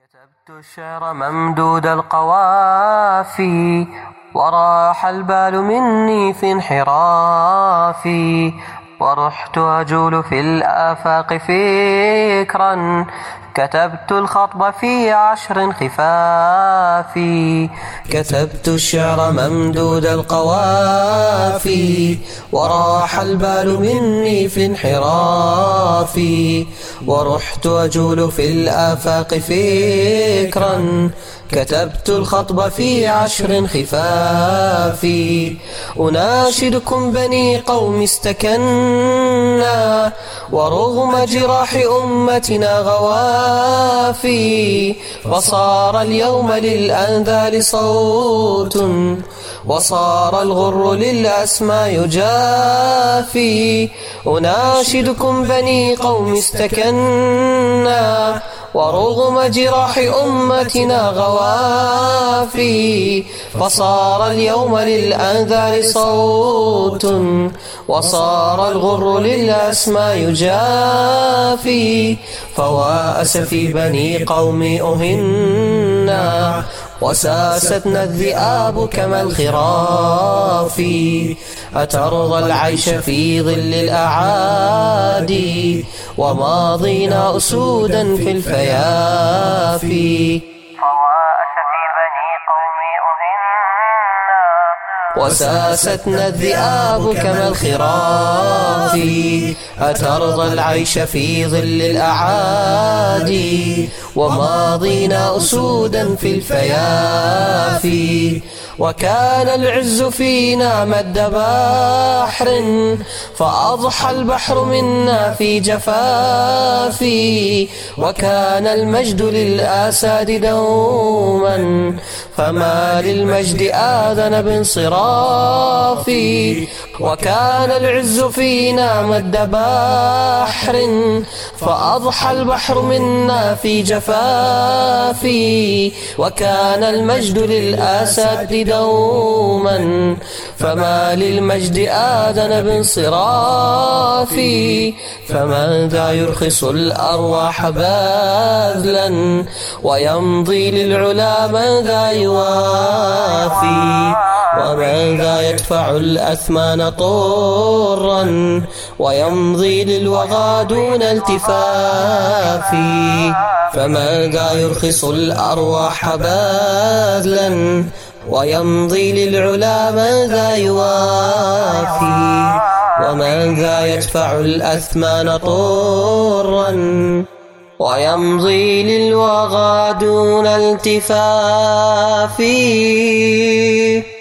كتبت الشعر ممدود القوافي، وراح البال مني في انحرافي، ورحت أجول في الآفاق فكرا، كتبت الخطب في 10 خفافي. كتبت الشعر ممدود القوافي، وراح البال مني في انحرافي، ورحت أجول في الآفاق فكرا، كتبت الخطب في 10 خفافي. أناشدكم بني قوم استكنا، ورغم جراح أمتنا غوافي، فصار اليوم للأنذال صوت، وصار الغر للأسمى يجافي. أناشدكم بني قوم استكنا، ورغم جراح أمتنا غوافي، فصار اليوم للأنذار صوت، وصار الغر للأسمى يجافي. فوا أسفي بني قوم أهنا، وساستنا الذئاب كما الخراف، أترضى العيش في ظل الأعادي، وماضينا أسودا في الفيافي. وساستنا الذئاب كما الخراف، أترضى العيش في ظل الأعادي، وماضينا أسودا في الفيافي. وكان العز فينا مد بحر، فأضحى البحر منا في جفافي، وكان المجد للآساد دوما، فما للمجد آذن بانصرافي. وكان العز فينا مد بحر، فأضحى البحر منا في جفافي، وكان المجد للآساد دوما، فما للمجد آذن بانصرافي. فمن ذا يرخص الأرواح باذلا، ويمضي للعلا من ذا يوافي. ومن ذا يدفع الأثمان طرا، ويمضي للوغى دون التفافي. فمن ذا يرخص الأرواح باذلا، ويمضي للعلا من ذا يوافي. ومن ذا يدفع الأثمان طرا، ويمضي للوغى دون التفافي.